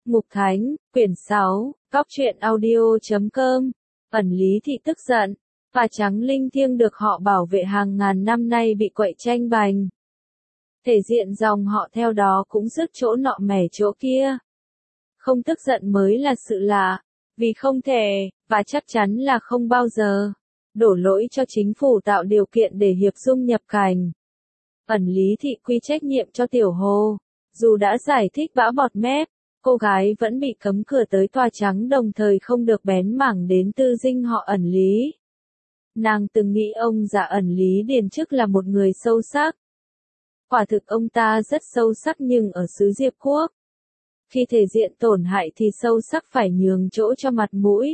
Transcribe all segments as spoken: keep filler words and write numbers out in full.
Ngục Thánh, quyển sáu, Cóc truyện audio chấm com. Ẩn Lý Thị tức giận, và Trắng Linh Thiêng được họ bảo vệ hàng ngàn năm nay bị quậy tranh bành. Thể diện dòng họ theo đó cũng rước chỗ nọ mẻ chỗ kia. Không tức giận mới là sự lạ, vì không thể, và chắc chắn là không bao giờ, đổ lỗi cho chính phủ tạo điều kiện để Hiệp Dung nhập cảnh. Ẩn Lý Thị quy trách nhiệm cho Tiểu Hồ, dù đã giải thích bã bọt mép, cô gái vẫn bị cấm cửa tới Tòa Trắng đồng thời không được bén mảng đến tư dinh họ Ẩn Lý. Nàng từng nghĩ ông già Ẩn Lý Điền Chức là một người sâu sắc. Quả thực ông ta rất sâu sắc nhưng ở xứ Diệp Quốc. Khi thể diện tổn hại thì sâu sắc phải nhường chỗ cho mặt mũi.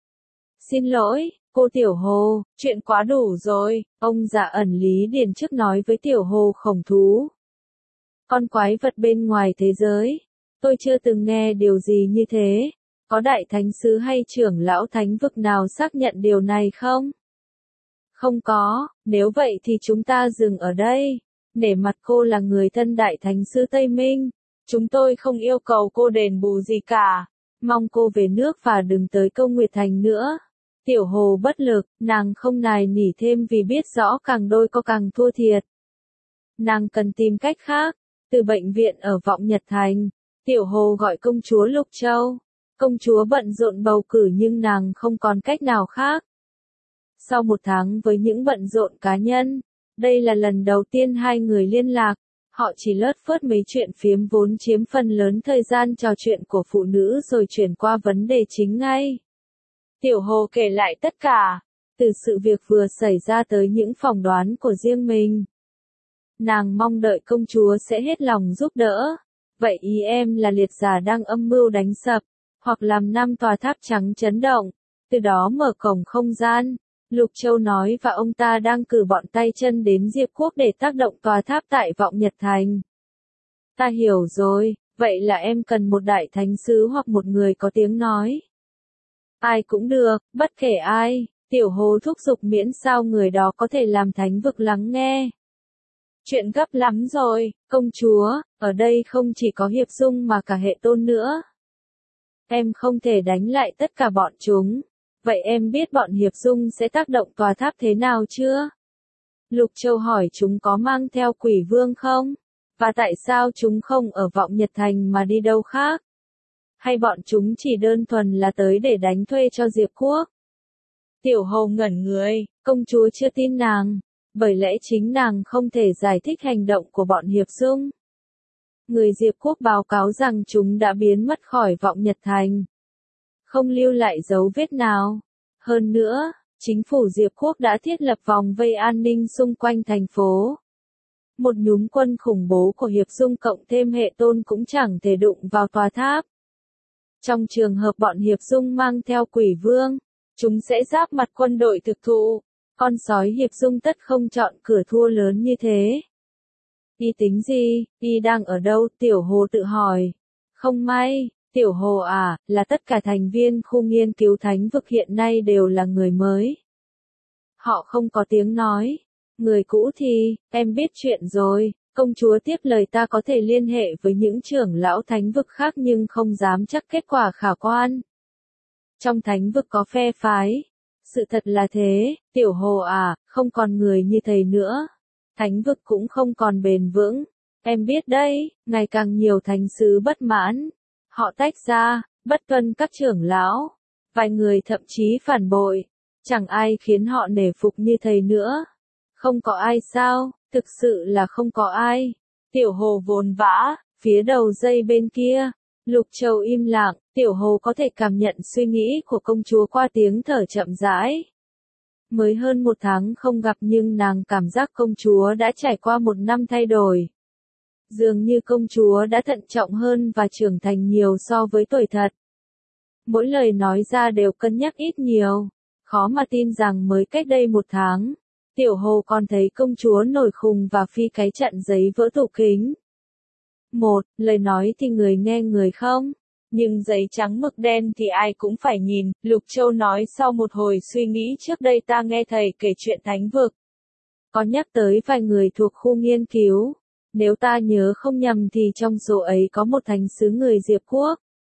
Xin lỗi, cô Tiểu Hồ, chuyện quá đủ rồi, ông già Ẩn Lý Điền Chức nói với Tiểu Hồ Khổng Thú. Con quái vật bên ngoài thế giới, tôi chưa từng nghe điều gì như thế, có đại thánh sứ hay trưởng lão thánh vực nào xác nhận điều này không? Không có, nếu vậy thì chúng ta dừng ở đây, nể mặt cô là người thân đại thánh sứ Tây Minh, chúng tôi không yêu cầu cô đền bù gì cả, mong cô về nước và đừng tới Câu Nguyệt Thành nữa. Tiểu Hồ bất lực, nàng không nài nỉ thêm vì biết rõ càng đôi co càng thua thiệt. Nàng cần tìm cách khác. Từ bệnh viện ở Vọng Nhật Thành, Tiểu Hồ gọi công chúa Lục Châu. Công chúa bận rộn bầu cử nhưng nàng không còn cách nào khác. Sau một tháng với những bận rộn cá nhân, đây là lần đầu tiên hai người liên lạc, họ chỉ lướt phớt mấy chuyện phiếm vốn chiếm phần lớn thời gian trò chuyện của phụ nữ rồi chuyển qua vấn đề chính ngay. Tiểu Hồ kể lại tất cả, từ sự việc vừa xảy ra tới những phỏng đoán của riêng mình. Nàng mong đợi công chúa sẽ hết lòng giúp đỡ. Vậy ý em là liệt giả đang âm mưu đánh sập, hoặc làm năm tòa tháp trắng chấn động, từ đó mở cổng không gian. Lục Châu nói và ông ta đang cử bọn tay chân đến Diệp Quốc để tác động tòa tháp tại Vọng Nhật Thành. Ta hiểu rồi, vậy là em cần một đại thánh sứ hoặc một người có tiếng nói. Ai cũng được, bất kể ai, Tiểu Hồ thúc giục miễn sao người đó có thể làm thánh vực lắng nghe. Chuyện gấp lắm rồi, công chúa, ở đây không chỉ có Hiệp Dung mà cả Hệ Tôn nữa. Em không thể đánh lại tất cả bọn chúng, vậy em biết bọn Hiệp Dung sẽ tác động tòa tháp thế nào chưa? Lục Châu hỏi chúng có mang theo Quỷ Vương không? Và tại sao chúng không ở Vọng Nhật Thành mà đi đâu khác? Hay bọn chúng chỉ đơn thuần là tới để đánh thuê cho Diệp Quốc? Tiểu Hồ ngẩn người, công chúa chưa tin nàng. Bởi lẽ chính nàng không thể giải thích hành động của bọn Hiệp Dung. Người Diệp Quốc báo cáo rằng chúng đã biến mất khỏi Vọng Nhật Thành. Không lưu lại dấu vết nào. Hơn nữa, chính phủ Diệp Quốc đã thiết lập vòng vây an ninh xung quanh thành phố. Một nhúm quân khủng bố của Hiệp Dung cộng thêm Hệ Tôn cũng chẳng thể đụng vào tòa tháp. Trong trường hợp bọn Hiệp Dung mang theo Quỷ Vương, chúng sẽ giáp mặt quân đội thực thụ. Con sói Hiệp Dung tất không chọn cửa thua lớn như thế. Y tính gì, y đang ở đâu? Tiểu Hồ tự hỏi. Không may, Tiểu Hồ à, là tất cả thành viên khu nghiên cứu thánh vực hiện nay đều là người mới. Họ không có tiếng nói. Người cũ thì, em biết chuyện rồi, công chúa tiếp lời ta có thể liên hệ với những trưởng lão thánh vực khác nhưng không dám chắc kết quả khả quan. Trong thánh vực có phe phái. Sự thật là thế, Tiểu Hồ à, không còn người như thầy nữa. Thánh vực cũng không còn bền vững. Em biết đấy, ngày càng nhiều thánh sứ bất mãn. Họ tách ra, bất tuân các trưởng lão. Vài người thậm chí phản bội. Chẳng ai khiến họ nể phục như thầy nữa. Không có ai sao, thực sự là không có ai. Tiểu Hồ vồn vã, phía đầu dây bên kia. Lục Châu im lặng, Tiểu Hồ có thể cảm nhận suy nghĩ của công chúa qua tiếng thở chậm rãi. Mới hơn một tháng không gặp nhưng nàng cảm giác công chúa đã trải qua một năm thay đổi. Dường như công chúa đã thận trọng hơn và trưởng thành nhiều so với tuổi thật. Mỗi lời nói ra đều cân nhắc ít nhiều. Khó mà tin rằng mới cách đây một tháng, Tiểu Hồ còn thấy công chúa nổi khùng và phi cái trận giấy vỡ tủ kính. Một, lời nói thì người nghe người không, nhưng giấy trắng mực đen thì ai cũng phải nhìn, Lục Châu nói sau một hồi suy nghĩ trước đây ta nghe thầy kể chuyện thánh vực. Có nhắc tới vài người thuộc khu nghiên cứu, nếu ta nhớ không nhầm thì trong số ấy có một thánh sứ người Diệp Quốc.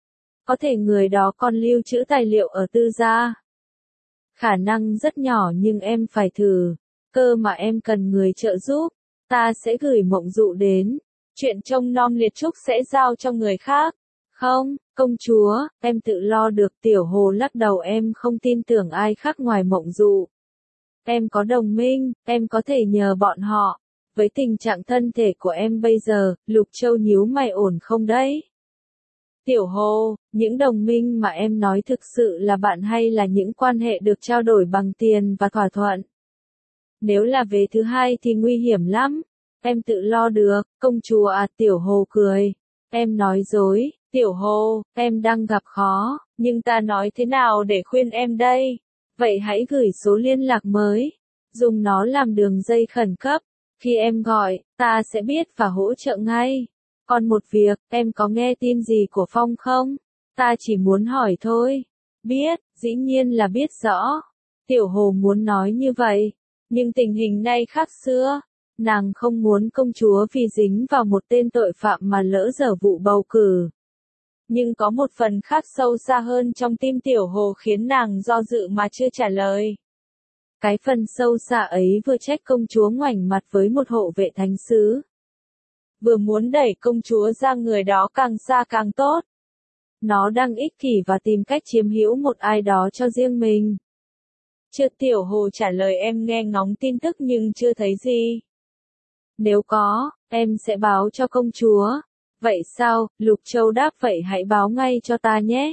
Có thể người đó còn lưu trữ tài liệu ở tư gia. Khả năng rất nhỏ nhưng em phải thử. Cơ mà em cần người trợ giúp. Ta sẽ gửi Mộng Dụ đến. Chuyện trông nom liệt trúc sẽ giao cho người khác. Không, công chúa, em tự lo được. Tiểu Hồ lắc đầu, em không tin tưởng ai khác ngoài Mộng Dụ. Em có đồng minh, em có thể nhờ bọn họ. Với tình trạng thân thể của em bây giờ, Lục Châu nhíu mày, ổn không đấy? Tiểu Hồ, những đồng minh mà em nói thực sự là bạn hay là những quan hệ được trao đổi bằng tiền và thỏa thuận? Nếu là về thứ hai thì nguy hiểm lắm. Em tự lo được, công chúa à. Tiểu Hồ cười. Em nói dối, Tiểu Hồ, em đang gặp khó, nhưng ta nói thế nào để khuyên em đây? Vậy hãy gửi số liên lạc mới. Dùng nó làm đường dây khẩn cấp. Khi em gọi, ta sẽ biết và hỗ trợ ngay. Còn một việc, em có nghe tin gì của Phong không? Ta chỉ muốn hỏi thôi. Biết, dĩ nhiên là biết rõ. Tiểu Hồ muốn nói như vậy. Nhưng tình hình nay khác xưa. Nàng không muốn công chúa vì dính vào một tên tội phạm mà lỡ dở vụ bầu cử. Nhưng có một phần khác sâu xa hơn trong tim Tiểu Hồ khiến nàng do dự mà chưa trả lời. Cái phần sâu xa ấy vừa trách công chúa ngoảnh mặt với một hộ vệ thánh sứ, vừa muốn đẩy công chúa ra người đó càng xa càng tốt. Nó đang ích kỷ và tìm cách chiếm hữu một ai đó cho riêng mình. Chưa. Tiểu Hồ trả lời, em nghe ngóng tin tức nhưng chưa thấy gì. Nếu có, em sẽ báo cho công chúa. Vậy sao? Lục Châu đáp, vậy hãy báo ngay cho ta nhé.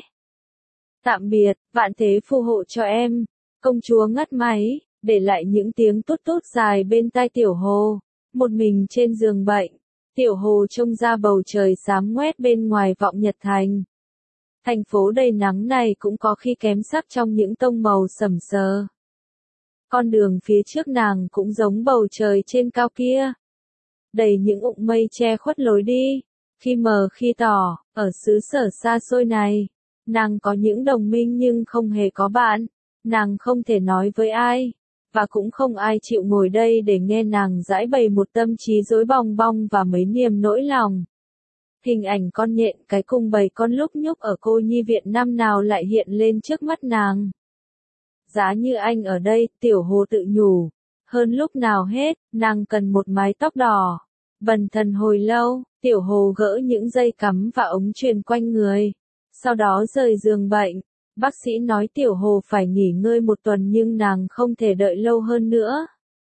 Tạm biệt, vạn thế phù hộ cho em. Công chúa ngắt máy, để lại những tiếng tút tút dài bên tai Tiểu Hồ. Một mình trên giường bệnh, Tiểu Hồ trông ra bầu trời xám ngoét bên ngoài vọng Nhật Thành. Thành phố đầy nắng này cũng có khi kém sắc trong những tông màu sẫm sờ. Con đường phía trước nàng cũng giống bầu trời trên cao kia, đầy những ụng mây che khuất lối đi. Khi mờ khi tỏ, ở xứ sở xa xôi này, nàng có những đồng minh nhưng không hề có bạn. Nàng không thể nói với ai, và cũng không ai chịu ngồi đây để nghe nàng giãi bày một tâm trí rối bong bong và mấy niềm nỗi lòng. Hình ảnh con nhện cái cùng bầy con lúc nhúc ở cô nhi viện năm nào lại hiện lên trước mắt nàng. Giá như anh ở đây, Tiểu Hồ tự nhủ. Hơn lúc nào hết, nàng cần một mái tóc đỏ. Bần thần hồi lâu, Tiểu Hồ gỡ những dây cắm và ống truyền quanh người. Sau đó rời giường bệnh. Bác sĩ nói Tiểu Hồ phải nghỉ ngơi một tuần nhưng nàng không thể đợi lâu hơn nữa.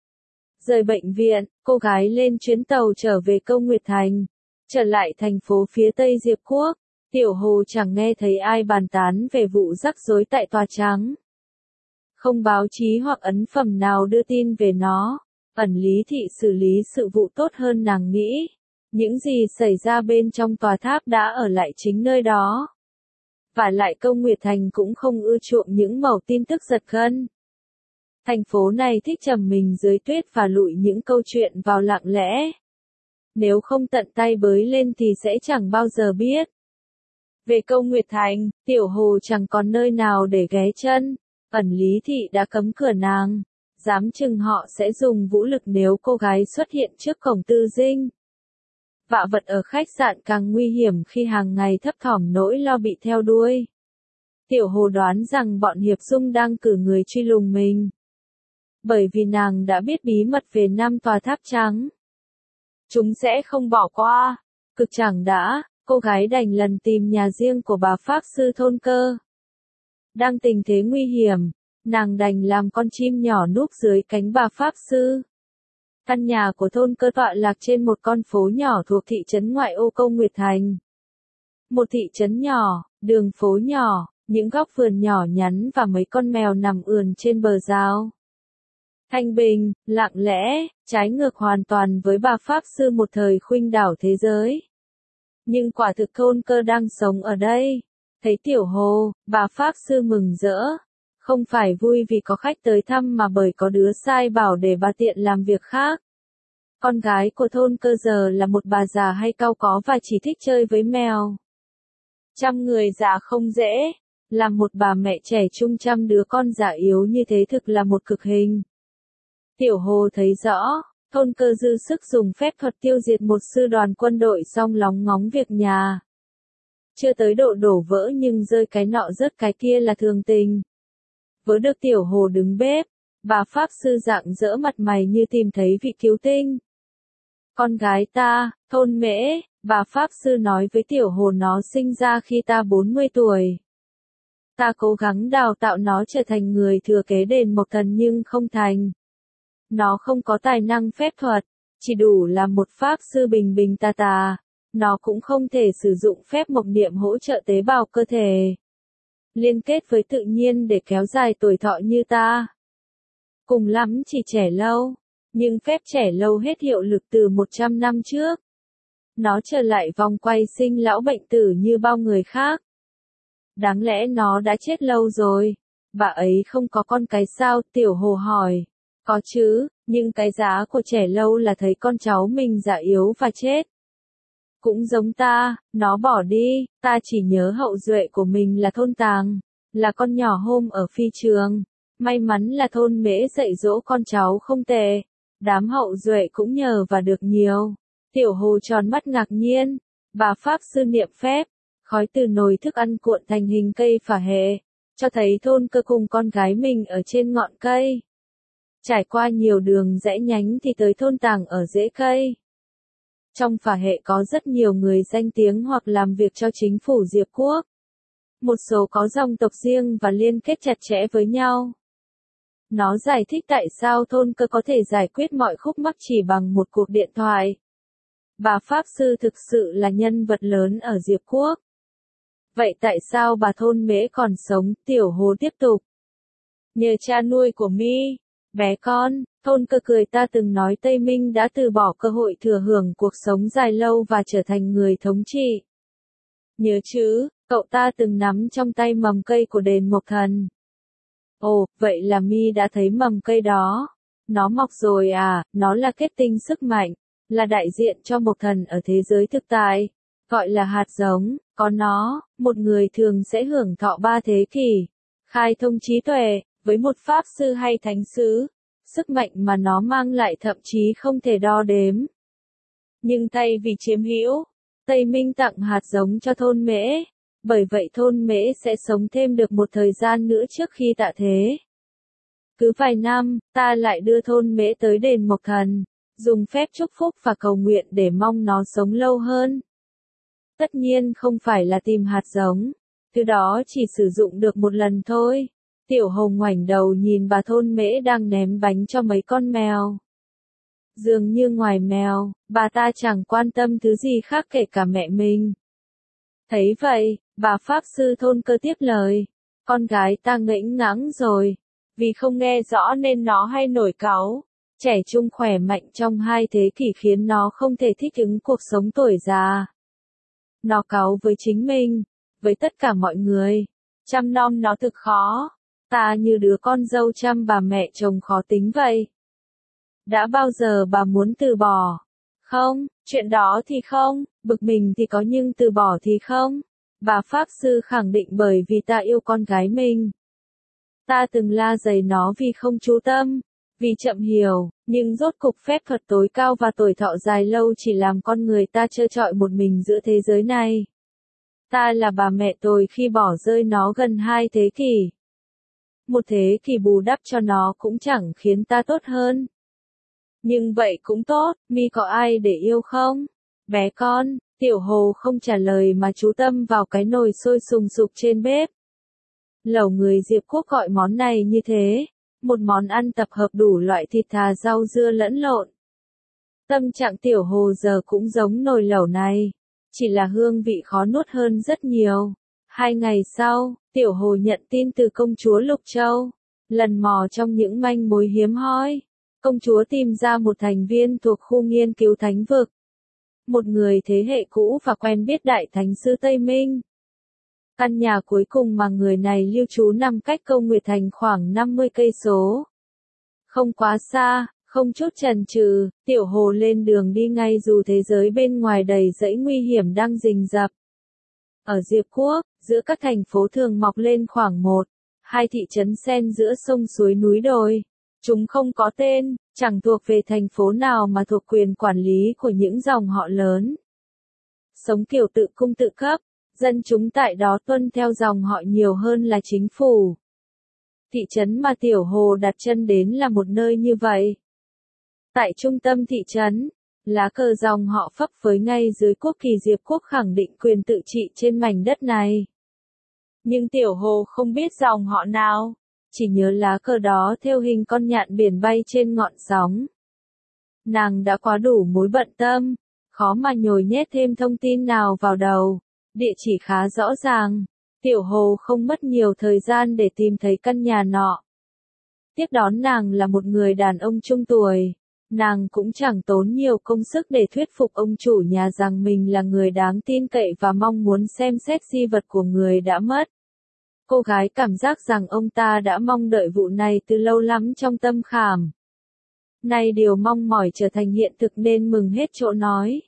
Rời bệnh viện, cô gái lên chuyến tàu trở về Câu Nguyệt Thành. Trở lại thành phố phía Tây Diệp Quốc, Tiểu Hồ chẳng nghe thấy ai bàn tán về vụ rắc rối tại Tòa Trắng. Không báo chí hoặc ấn phẩm nào đưa tin về nó. Ẩn Lý Thị xử lý sự vụ tốt hơn nàng nghĩ. Những gì xảy ra bên trong tòa tháp đã ở lại chính nơi đó. Và lại Câu Nguyệt Thành cũng không ưa chuộng những mẩu tin tức giật gân. Thành phố này thích trầm mình dưới tuyết và lụi những câu chuyện vào lặng lẽ. Nếu không tận tay bới lên thì sẽ chẳng bao giờ biết. Về Câu Nguyệt Thành, Tiểu Hồ chẳng còn nơi nào để ghé chân. Ẩn Lý Thị đã cấm cửa nàng. Dám chừng họ sẽ dùng vũ lực nếu cô gái xuất hiện trước cổng Tư Dinh. Vạ vật ở khách sạn càng nguy hiểm khi hàng ngày thấp thỏm nỗi lo bị theo đuôi. Tiểu Hồ đoán rằng bọn Hiệp Dung đang cử người truy lùng mình. Bởi vì nàng đã biết bí mật về năm tòa tháp trắng. Chúng sẽ không bỏ qua. Cực chẳng đã, cô gái đành lần tìm nhà riêng của bà Pháp Sư Thôn Cơ. Đang tình thế nguy hiểm, nàng đành làm con chim nhỏ núp dưới cánh bà Pháp Sư. Căn nhà của Thôn Cơ tọa lạc trên một con phố nhỏ thuộc thị trấn ngoại ô Câu Nguyệt Thành. Một thị trấn nhỏ, đường phố nhỏ, những góc vườn nhỏ nhắn và mấy con mèo nằm ườn trên bờ rào. Thanh bình, lặng lẽ, trái ngược hoàn toàn với bà Pháp Sư một thời khuynh đảo thế giới. Nhưng quả thực Thôn Cơ đang sống ở đây. Thấy Tiểu Hồ, bà Pháp Sư mừng rỡ. Không phải vui vì có khách tới thăm mà bởi có đứa sai bảo để bà tiện làm việc khác. Con gái của Thôn Cơ giờ là một bà già hay cau có và chỉ thích chơi với mèo. Chăm người già không dễ. Làm một bà mẹ trẻ trung chăm đứa con già yếu như thế thực là một cực hình. Tiểu Hồ thấy rõ, Thôn Cơ dư sức dùng phép thuật tiêu diệt một sư đoàn quân đội xong lóng ngóng việc nhà. chưa tới độ đổ vỡ nhưng rơi cái nọ rớt cái kia là thường tình. Vớ được Tiểu Hồ đứng bếp, bà Pháp Sư rạng rỡ mặt mày như tìm thấy vị cứu tinh. Con gái ta, Thôn Mễ, bà Pháp Sư nói với Tiểu Hồ nó sinh ra khi ta bốn mươi tuổi. Ta cố gắng đào tạo nó trở thành người thừa kế đền Mộc Thần nhưng không thành. Nó không có tài năng phép thuật, chỉ đủ là một Pháp Sư bình bình tà tà. Nó cũng không thể sử dụng phép mộc niệm hỗ trợ tế bào cơ thể. Liên kết với tự nhiên để kéo dài tuổi thọ như ta. Cùng lắm chỉ trẻ lâu, nhưng phép trẻ lâu hết hiệu lực từ một trăm năm trước. Nó trở lại vòng quay sinh lão bệnh tử như bao người khác. Đáng lẽ nó đã chết lâu rồi. Bà ấy không có con cái sao? Tiểu Hồ hỏi. Có chứ, nhưng cái giá của trẻ lâu là thấy con cháu mình già yếu và chết. Cũng giống ta, nó bỏ đi, ta chỉ nhớ hậu duệ của mình là Thôn Tàng, là con nhỏ hôm ở phi trường. May mắn là Thôn Mễ dạy dỗ con cháu không tệ, đám hậu duệ cũng nhờ và được nhiều. Tiểu Hồ tròn mắt ngạc nhiên, bà Pháp Sư niệm phép, khói từ nồi thức ăn cuộn thành hình cây phả hệ, cho thấy Thôn Cơ cùng con gái mình ở trên ngọn cây. Trải qua nhiều đường rẽ nhánh thì tới Thôn Tàng ở rễ cây. Trong phả hệ có rất nhiều người danh tiếng hoặc làm việc cho chính phủ Diệp Quốc. Một số có dòng tộc riêng và liên kết chặt chẽ với nhau. Nó giải thích tại sao Thôn Cơ có thể giải quyết mọi khúc mắc chỉ bằng một cuộc điện thoại. Bà Pháp Sư thực sự là nhân vật lớn ở Diệp Quốc. Vậy tại sao bà Thôn Mễ còn sống? Tiểu Hồ tiếp tục. Nhờ cha nuôi của mi, bé con, Thôn Cơ cười ta từng nói Tây Minh đã từ bỏ cơ hội thừa hưởng cuộc sống dài lâu và trở thành người thống trị. Nhớ chứ, cậu ta từng nắm trong tay mầm cây của đền Mộc Thần. Ồ, vậy là mi đã thấy mầm cây đó. Nó mọc rồi à, nó là kết tinh sức mạnh, là đại diện cho Mộc Thần ở thế giới thực tại, gọi là hạt giống, có nó, một người thường sẽ hưởng thọ ba thế kỷ, khai thông trí tuệ, với một Pháp Sư hay Thánh Sứ, sức mạnh mà nó mang lại thậm chí không thể đo đếm. Nhưng thay vì chiếm hữu, Tây Minh tặng hạt giống cho Thôn Mễ, bởi vậy Thôn Mễ sẽ sống thêm được một thời gian nữa trước khi tạ thế. Cứ vài năm, ta lại đưa Thôn Mễ tới đền Mộc Thần, dùng phép chúc phúc và cầu nguyện để mong nó sống lâu hơn. Tất nhiên không phải là tìm hạt giống, thứ đó chỉ sử dụng được một lần thôi. Tiểu Hồ ngoảnh đầu nhìn bà Thôn Mễ đang ném bánh cho mấy con mèo. Dường như ngoài mèo, bà ta chẳng quan tâm thứ gì khác kể cả mẹ mình. Thấy vậy, bà Pháp Sư Thôn Cơ tiếp lời. Con gái ta ngẫnh ngãng rồi. Vì không nghe rõ nên nó hay nổi cáu. Trẻ trung khỏe mạnh trong hai thế kỷ khiến nó không thể thích ứng cuộc sống tuổi già. Nó cáu với chính mình, với tất cả mọi người. Chăm nom nó thực khó. Ta như đứa con dâu chăm bà mẹ chồng khó tính vậy. Đã bao giờ bà muốn từ bỏ? Không, chuyện đó thì không, bực mình thì có nhưng từ bỏ thì không. Bà Pháp Sư khẳng định bởi vì ta yêu con gái mình. Ta từng la dày nó vì không chú tâm, vì chậm hiểu, nhưng rốt cục phép thuật tối cao và tuổi thọ dài lâu chỉ làm con người ta trơ trọi một mình giữa thế giới này. Ta là bà mẹ tồi khi bỏ rơi nó gần hai thế kỷ. Một thế kỷ bù đắp cho nó cũng chẳng khiến ta tốt hơn. Nhưng vậy cũng tốt, mi có ai để yêu không? Bé con, Tiểu Hồ không trả lời mà chú tâm vào cái nồi sôi sùng sục trên bếp. Lẩu người Diệp Quốc gọi món này như thế, một món ăn tập hợp đủ loại thịt thà rau dưa lẫn lộn. Tâm trạng Tiểu Hồ giờ cũng giống nồi lẩu này, chỉ là hương vị khó nuốt hơn rất nhiều. Hai ngày sau, Tiểu Hồ nhận tin từ công chúa Lục Châu. Lần mò trong những manh mối hiếm hoi, công chúa tìm ra một thành viên thuộc khu nghiên cứu thánh vực. Một người thế hệ cũ và quen biết Đại Thánh Sư Tây Minh. Căn nhà cuối cùng mà người này lưu trú nằm cách Câu Nguyệt Thành khoảng năm mươi cây số. Không quá xa, không chút chần chừ, Tiểu Hồ lên đường đi ngay dù thế giới bên ngoài đầy rẫy nguy hiểm đang rình rập. Ở Diệp Quốc, giữa các thành phố thường mọc lên khoảng một, hai thị trấn xen giữa sông suối núi đồi. Chúng không có tên, chẳng thuộc về thành phố nào mà thuộc quyền quản lý của những dòng họ lớn. Sống kiểu tự cung tự cấp, Dân chúng tại đó tuân theo dòng họ nhiều hơn là chính phủ. Thị trấn mà Tiểu Hồ đặt chân đến là một nơi như vậy. Tại trung tâm thị trấn, lá cờ dòng họ phấp phới ngay dưới quốc kỳ Diệp quốc khẳng định quyền tự trị trên mảnh đất này. Nhưng Tiểu Hồ không biết dòng họ nào, chỉ nhớ lá cờ đó thêu hình con nhạn biển bay trên ngọn sóng. Nàng đã quá đủ mối bận tâm, khó mà nhồi nhét thêm thông tin nào vào đầu. Địa chỉ khá rõ ràng, Tiểu Hồ không mất nhiều thời gian để tìm thấy căn nhà nọ. Tiếp đón nàng là một người đàn ông trung tuổi, nàng cũng chẳng tốn nhiều công sức để thuyết phục ông chủ nhà rằng mình là người đáng tin cậy và mong muốn xem xét di vật của người đã mất. Cô gái cảm giác rằng ông ta đã mong đợi vụ này từ lâu lắm trong tâm khảm. Nay điều mong mỏi trở thành hiện thực nên mừng hết chỗ nói.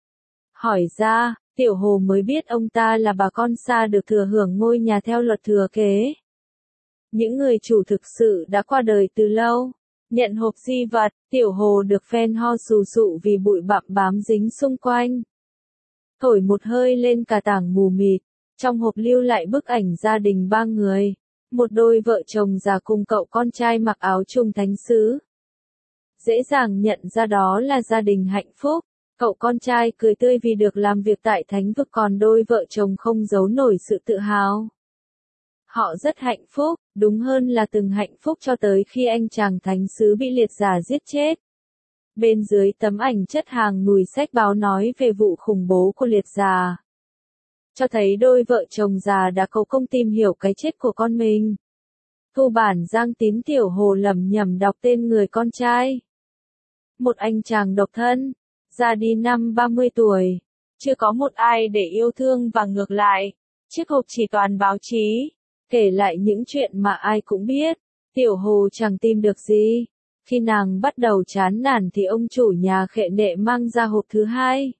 Hỏi ra, Tiểu Hồ mới biết ông ta là bà con xa được thừa hưởng ngôi nhà theo luật thừa kế. Những người chủ thực sự đã qua đời từ lâu. Nhận hộp di vật, Tiểu Hồ được phen ho sù sụ vì bụi bặm bám dính xung quanh. Thổi một hơi lên cả tảng mù mịt, trong hộp lưu lại bức ảnh gia đình ba người. Một đôi vợ chồng già cùng cậu con trai mặc áo trùng thánh sứ. Dễ dàng nhận ra đó là gia đình hạnh phúc. Cậu con trai cười tươi vì được làm việc tại thánh vực, còn đôi vợ chồng không giấu nổi sự tự hào. Họ rất hạnh phúc, đúng hơn là từng hạnh phúc cho tới khi anh chàng thánh sứ bị liệt giả giết chết. Bên dưới tấm ảnh chất hàng nùi sách báo nói về vụ khủng bố của liệt giả. Cho thấy đôi vợ chồng già đã cố công tìm hiểu cái chết của con mình. Thu bản Giang Tín. Tiểu Hồ lẩm nhẩm đọc tên người con trai. Một anh chàng độc thân, ra đi năm ba mươi tuổi, chưa có một ai để yêu thương và ngược lại, chiếc hộp chỉ toàn báo chí, kể lại những chuyện mà ai cũng biết. Tiểu Hồ chẳng tìm được gì. Khi nàng bắt đầu chán nản thì ông chủ nhà khệ nệ mang ra hộp thứ hai.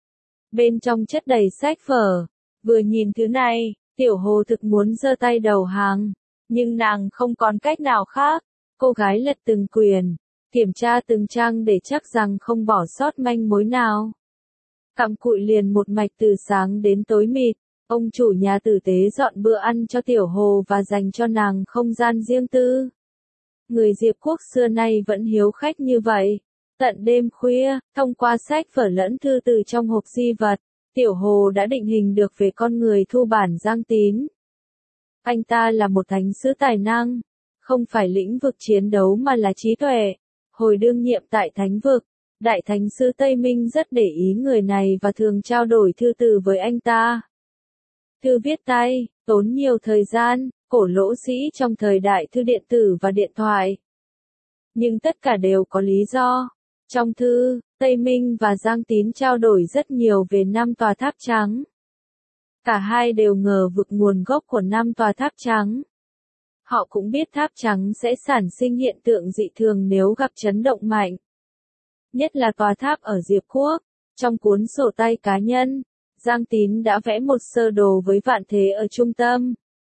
Bên trong chất đầy sách vở. Vừa nhìn thứ này, Tiểu Hồ thực muốn giơ tay đầu hàng, nhưng nàng không còn cách nào khác. Cô gái lật từng quyển, kiểm tra từng trang để chắc rằng không bỏ sót manh mối nào. Cặm cụi liền một mạch từ sáng đến tối mịt. Ông chủ nhà tử tế dọn bữa ăn cho Tiểu Hồ và dành cho nàng không gian riêng tư. Người Diệp quốc xưa nay vẫn hiếu khách như vậy. Tận đêm khuya, thông qua sách vở lẫn thư từ trong hộp di vật, Tiểu Hồ đã định hình được về con người Thu bản Giang Tín. Anh ta là một thánh sứ tài năng, không phải lĩnh vực chiến đấu mà là trí tuệ. Hồi đương nhiệm tại thánh vực, Đại Thánh sứ Tây Minh rất để ý người này và thường trao đổi thư từ với anh ta. Thư viết tay, tốn nhiều thời gian, cổ lỗ sĩ trong thời đại thư điện tử và điện thoại. Nhưng tất cả đều có lý do. Trong thư, Tây Minh và Giang Tín trao đổi rất nhiều về năm tòa tháp trắng. Cả hai đều ngờ vực nguồn gốc của năm tòa tháp trắng. Họ cũng biết tháp trắng sẽ sản sinh hiện tượng dị thường nếu gặp chấn động mạnh. Nhất là tòa tháp ở Diệp Quốc. Trong cuốn sổ tay cá nhân, Giang Tín đã vẽ một sơ đồ với vạn thế ở trung tâm.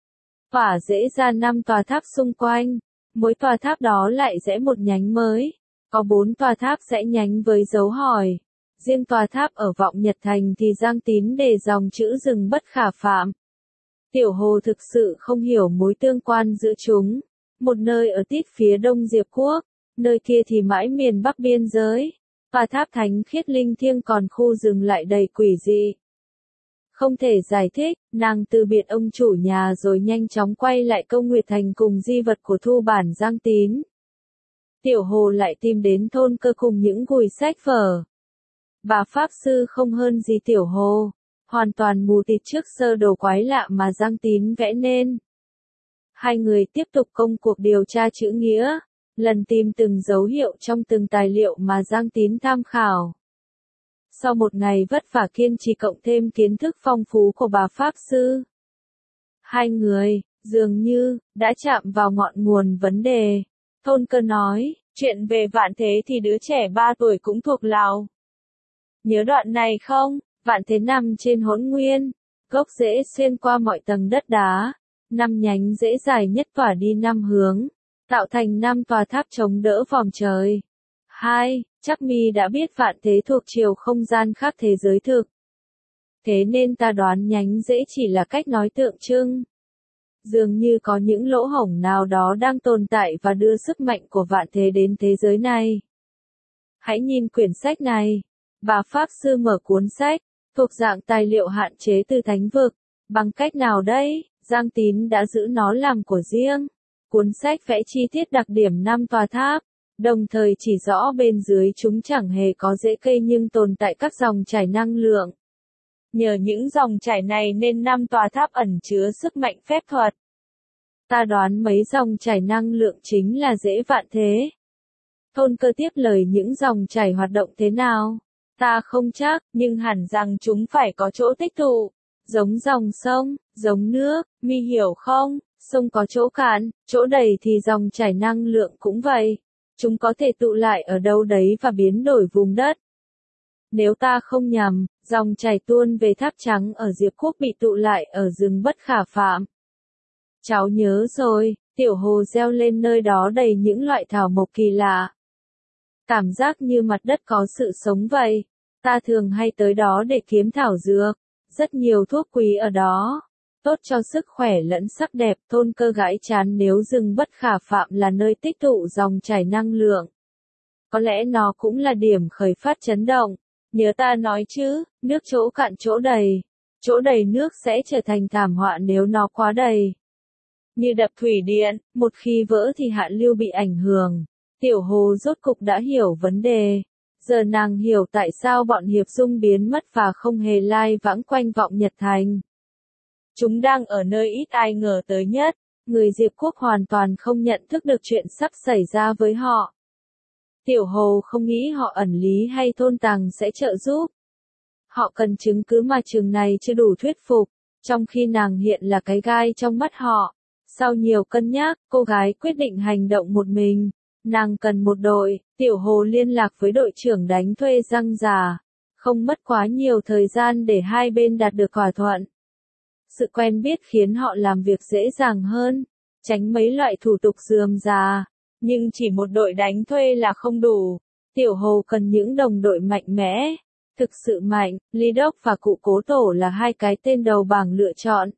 Phả dễ ra năm tòa tháp xung quanh. Mỗi tòa tháp đó lại rẽ một nhánh mới. Có bốn tòa tháp rẽ nhánh với dấu hỏi. Riêng tòa tháp ở Vọng Nhật Thành thì Giang Tín để dòng chữ rừng bất khả phạm. Tiểu Hồ thực sự không hiểu mối tương quan giữa chúng. Một nơi ở tít phía đông Diệp Quốc, nơi kia thì mãi miền bắc biên giới. Tòa tháp thánh khiết linh thiêng, còn khu rừng lại đầy quỷ dị. Không thể giải thích, nàng từ biệt ông chủ nhà rồi nhanh chóng quay lại Công Nguyệt Thành cùng di vật của Thu bản Giang Tín. Tiểu Hồ lại tìm đến thôn cơ cùng những gùi sách vở. Bà Pháp Sư không hơn gì Tiểu Hồ, hoàn toàn mù tịt trước sơ đồ quái lạ mà Giang Tín vẽ nên. Hai người tiếp tục công cuộc điều tra chữ nghĩa, lần tìm từng dấu hiệu trong từng tài liệu mà Giang Tín tham khảo. Sau một ngày vất vả kiên trì cộng thêm kiến thức phong phú của bà Pháp Sư, hai người, dường như, đã chạm vào ngọn nguồn vấn đề. Thôn cơ nói, chuyện về vạn thế thì đứa trẻ ba tuổi cũng thuộc lòng. Nhớ đoạn này không? Vạn thế nằm trên hỗn nguyên, gốc rễ xuyên qua mọi tầng đất đá, năm nhánh rễ dài nhất tỏa đi năm hướng, tạo thành năm tòa tháp chống đỡ vòm trời. Hai, chắc mi đã biết vạn thế thuộc chiều không gian khác thế giới thực. Thế nên ta đoán nhánh rễ chỉ là cách nói tượng trưng. Dường như có những lỗ hổng nào đó đang tồn tại và đưa sức mạnh của vạn thế đến thế giới này. Hãy nhìn quyển sách này. Bà Pháp Sư mở cuốn sách, thuộc dạng tài liệu hạn chế từ thánh vực. Bằng cách nào đây, Giang Tín đã giữ nó làm của riêng. Cuốn sách vẽ chi tiết đặc điểm năm tòa tháp, đồng thời chỉ rõ bên dưới chúng chẳng hề có rễ cây nhưng tồn tại các dòng chảy năng lượng. Nhờ những dòng chảy này nên năm tòa tháp ẩn chứa sức mạnh phép thuật. Ta đoán mấy dòng chảy năng lượng chính là rễ vạn thế. Thôn Cơ tiếp lời, những dòng chảy hoạt động thế nào? Ta không chắc, nhưng hẳn rằng chúng phải có chỗ tích tụ. Giống dòng sông, giống nước, mi hiểu không? Sông có chỗ cạn, chỗ đầy thì dòng chảy năng lượng cũng vậy. Chúng có thể tụ lại ở đâu đấy và biến đổi vùng đất. Nếu ta không nhầm, dòng chảy tuôn về tháp trắng ở Diệp Quốc bị tụ lại ở rừng Bất Khả Phạm. Cháu nhớ rồi, tiểu hồ reo lên, nơi đó đầy những loại thảo mộc kỳ lạ. Cảm giác như mặt đất có sự sống vậy. Ta thường hay tới đó để kiếm thảo dược. Rất nhiều thuốc quý ở đó. Tốt cho sức khỏe lẫn sắc đẹp. Thôn Cơ gãi chán, nếu rừng Bất Khả Phạm là nơi tích tụ dòng chảy năng lượng. Có lẽ nó cũng là điểm khởi phát chấn động. Nhớ ta nói chứ, nước chỗ cạn chỗ đầy. Chỗ đầy nước sẽ trở thành thảm họa nếu nó quá đầy. Như đập thủy điện, một khi vỡ thì hạ lưu bị ảnh hưởng. Tiểu hồ rốt cục đã hiểu vấn đề. Giờ nàng hiểu tại sao bọn Hiệp Dung biến mất và không hề lai vãng quanh vọng Nhật Thành. Chúng đang ở nơi ít ai ngờ tới nhất. Người Diệp Quốc hoàn toàn không nhận thức được chuyện sắp xảy ra với họ. Tiểu hồ không nghĩ họ ẩn lý hay thôn tàng sẽ trợ giúp. Họ cần chứng cứ mà chừng này chưa đủ thuyết phục, trong khi nàng hiện là cái gai trong mắt họ. Sau nhiều cân nhắc, cô gái quyết định hành động một mình. Nàng cần một đội. Tiểu hồ liên lạc với đội trưởng đánh thuê răng già. Không mất quá nhiều thời gian để hai bên đạt được thỏa thuận. Sự quen biết khiến họ làm việc dễ dàng hơn, tránh mấy loại thủ tục rườm rà. Nhưng chỉ một đội đánh thuê là không đủ. Tiểu hồ cần những đồng đội mạnh mẽ, thực sự mạnh. Lý Đốc và cụ Cố Tổ là hai cái tên đầu bảng lựa chọn.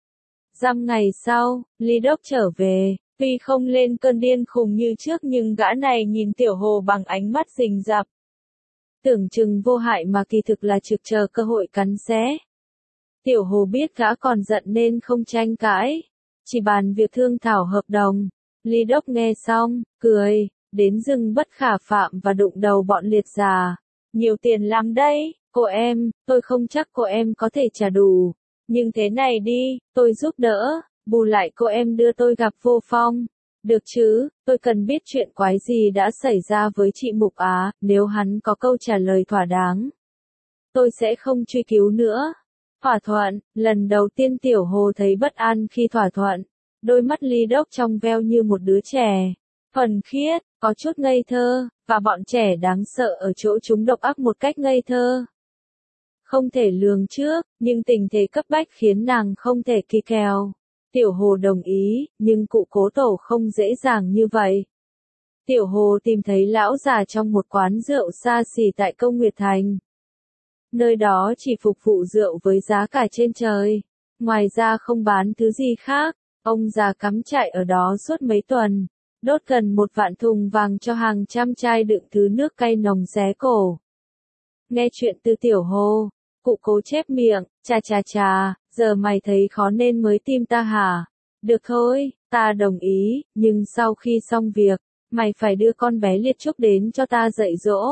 Dăm ngày sau, Lý Đốc trở về. Tuy không lên cơn điên khùng như trước nhưng gã này nhìn tiểu hồ bằng ánh mắt rình rập. Tưởng chừng vô hại mà kỳ thực là trực chờ cơ hội cắn xé. Tiểu hồ biết gã còn giận nên không tranh cãi. Chỉ bàn việc thương thảo hợp đồng. Lý Đốc nghe xong, cười, đến rừng Bất Khả Phạm và đụng đầu bọn liệt già. Nhiều tiền lắm đấy, cô em, tôi không chắc cô em có thể trả đủ. Nhưng thế này đi, tôi giúp đỡ, bù lại cô em đưa tôi gặp Vô Phong. Được chứ, tôi cần biết chuyện quái gì đã xảy ra với chị Mục Á, nếu hắn có câu trả lời thỏa đáng. Tôi sẽ không truy cứu nữa. Thỏa thuận, lần đầu tiên tiểu hồ thấy bất an khi thỏa thuận. Đôi mắt Lý Đốc trong veo như một đứa trẻ. Thuần khiết, có chút ngây thơ, và bọn trẻ đáng sợ ở chỗ chúng độc ác một cách ngây thơ. Không thể lường trước, nhưng tình thế cấp bách khiến nàng không thể kỳ kèo. Tiểu hồ đồng ý, nhưng cụ Cố Tổ không dễ dàng như vậy. Tiểu hồ tìm thấy lão già trong một quán rượu xa xỉ tại Công Nguyệt Thành. Nơi đó chỉ phục vụ rượu với giá cả trên trời. Ngoài ra không bán thứ gì khác. Ông già cắm trại ở đó suốt mấy tuần. Đốt gần một vạn thùng vàng cho hàng trăm chai đựng thứ nước cay nồng xé cổ. Nghe chuyện từ tiểu hồ. Cụ Cố chép miệng, chà chà chà, giờ mày thấy khó nên mới tìm ta hả? Được thôi, ta đồng ý, nhưng sau khi xong việc, mày phải đưa con bé Liệt Trúc đến cho ta dạy dỗ.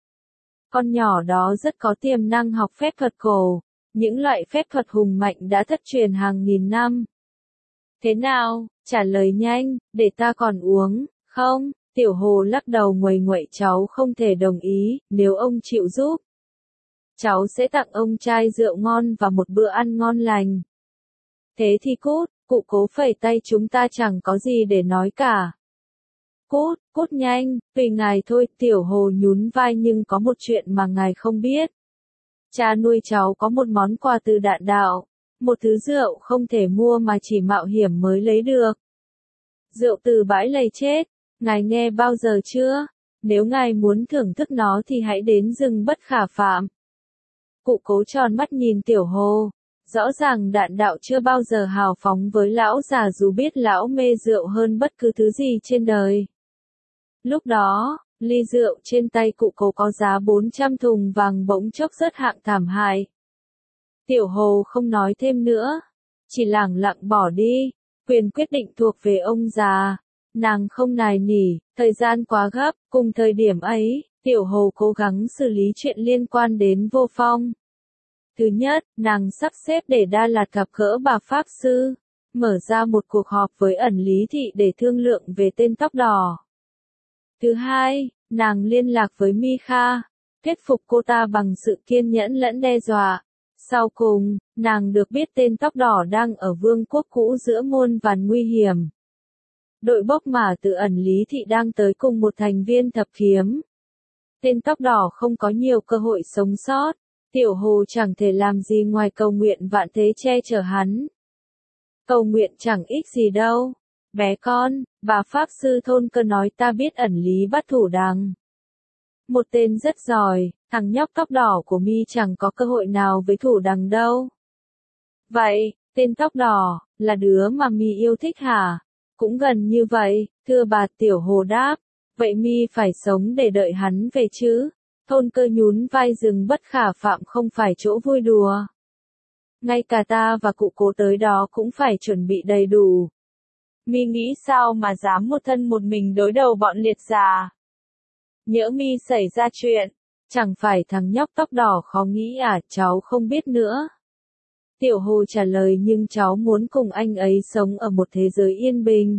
Con nhỏ đó rất có tiềm năng học phép thuật cổ, những loại phép thuật hùng mạnh đã thất truyền hàng nghìn năm. Thế nào, trả lời nhanh, để ta còn uống, không? Tiểu hồ lắc đầu nguầy nguậy, cháu không thể đồng ý, nếu ông chịu giúp. Cháu sẽ tặng ông chai rượu ngon và một bữa ăn ngon lành. Thế thì cút, cụ Cố phẩy tay, chúng ta chẳng có gì để nói cả. Cút, cút nhanh, tùy ngài thôi, tiểu hồ nhún vai, nhưng có một chuyện mà ngài không biết. Cha nuôi cháu có một món quà từ Đạn Đạo, một thứ rượu không thể mua mà chỉ mạo hiểm mới lấy được. Rượu từ bãi lầy chết, ngài nghe bao giờ chưa? Nếu ngài muốn thưởng thức nó thì hãy đến rừng Bất Khả Phạm. Cụ Cố tròn mắt nhìn Tiểu Hồ. Rõ ràng Đạn Đạo chưa bao giờ hào phóng với lão già dù biết lão mê rượu hơn bất cứ thứ gì trên đời. Lúc đó, ly rượu trên tay cụ Cố có giá bốn trăm thùng vàng bỗng chốc rớt hạng thảm hại. Tiểu Hồ không nói thêm nữa, chỉ lẳng lặng bỏ đi, quyền quyết định thuộc về ông già. Nàng không nài nỉ, thời gian quá gấp, cùng thời điểm ấy, Tiểu Hồ cố gắng xử lý chuyện liên quan đến Vô Phong. Thứ nhất, nàng sắp xếp để Đa Lạt gặp gỡ bà Pháp Sư, mở ra một cuộc họp với ẩn Lý Thị để thương lượng về tên tóc đỏ. Thứ hai, nàng liên lạc với Mi Kha, thuyết phục cô ta bằng sự kiên nhẫn lẫn đe dọa. Sau cùng, nàng được biết tên tóc đỏ đang ở vương quốc cũ giữa muôn vàn nguy hiểm. Đội bốc mả từ ẩn Lý Thị đang tới cùng một thành viên thập kiếm. Tên tóc đỏ không có nhiều cơ hội sống sót. Tiểu Hồ chẳng thể làm gì ngoài cầu nguyện vạn thế che chở hắn. Cầu nguyện chẳng ích gì đâu. Bé con, bà Pháp Sư Thôn Cơ nói ta biết ẩn lý bắt thủ đằng. Một tên rất giỏi, thằng nhóc tóc đỏ của Mi chẳng có cơ hội nào với thủ đằng đâu. Vậy, tên tóc đỏ, là đứa mà Mi yêu thích hả? Cũng gần như vậy, thưa bà. Tiểu Hồ đáp. Vậy Mi phải sống để đợi hắn về chứ? Thôn Cơ nhún vai rừng bất khả phạm không phải chỗ vui đùa. Ngay cả ta và cụ Cố tới đó cũng phải chuẩn bị đầy đủ. Mi nghĩ sao mà dám một thân một mình đối đầu bọn liệt già? Nhỡ Mi xảy ra chuyện, chẳng phải thằng nhóc tóc đỏ khó nghĩ à? Cháu không biết nữa. Tiểu Hồ trả lời, nhưng cháu muốn cùng anh ấy sống ở một thế giới yên bình.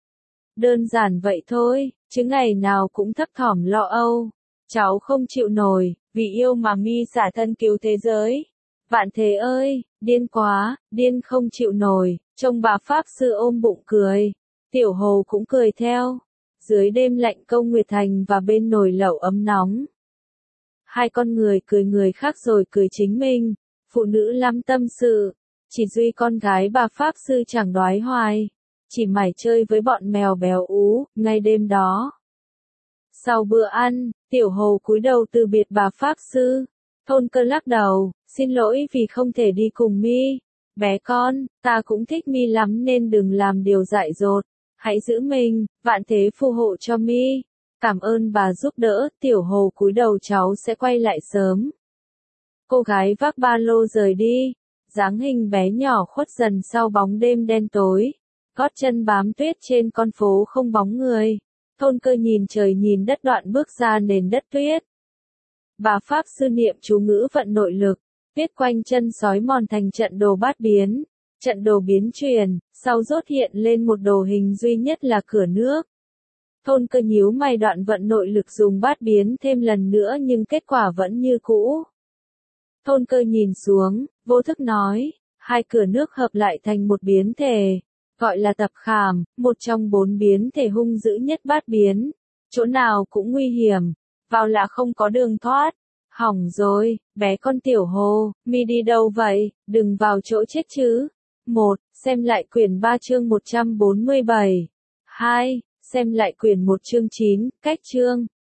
Đơn giản vậy thôi, chứ ngày nào cũng thấp thỏm lo âu. Cháu không chịu nổi, vì yêu mà Mi xả thân cứu thế giới. Vạn Thế ơi, điên quá, điên không chịu nổi. Trông bà Pháp Sư ôm bụng cười. Tiểu Hồ cũng cười theo. Dưới đêm lạnh Công Nguyệt Thành và bên nồi lẩu ấm nóng. Hai con người cười người khác rồi cười chính mình. Phụ nữ lắm tâm sự. Chỉ duy con gái bà Pháp Sư chẳng đoái hoài. Chỉ mải chơi với bọn mèo béo ú, ngay đêm đó. Sau bữa ăn, Tiểu Hồ cúi đầu từ biệt bà Pháp Sư. Thôn Cơ lắc đầu, xin lỗi vì không thể đi cùng Mi. Bé con, ta cũng thích Mi lắm nên đừng làm điều dại dột. Hãy giữ mình, vạn thế phù hộ cho Mi. Cảm ơn bà giúp đỡ. Tiểu Hồ cúi đầu, cháu sẽ quay lại sớm. Cô gái vác ba lô rời đi. Dáng hình bé nhỏ khuất dần sau bóng đêm đen tối. Gót chân bám tuyết trên con phố không bóng người. Thôn Cơ nhìn trời nhìn đất đoạn bước ra nền đất tuyết. Bà Pháp Sư niệm chú ngữ vận nội lực. Tuyết quanh chân sói mòn thành trận đồ bát biến. Trận đồ biến chuyển, sau rốt hiện lên một đồ hình duy nhất là cửa nước. Thôn Cơ nhíu mày, đoạn vận nội lực dùng bát biến thêm lần nữa nhưng kết quả vẫn như cũ. Thôn Cơ nhìn xuống, vô thức nói, hai cửa nước hợp lại thành một biến thể. Gọi là tập khảm, một trong bốn biến thể hung dữ nhất bát biến. Chỗ nào cũng nguy hiểm, vào là không có đường thoát. Hỏng rồi, bé con Tiểu Hồ, Mi đi đâu vậy, đừng vào chỗ chết chứ. một. Xem lại quyển ba chương một trăm bốn mươi bảy. hai. Xem lại quyển một chương chín, cách chương.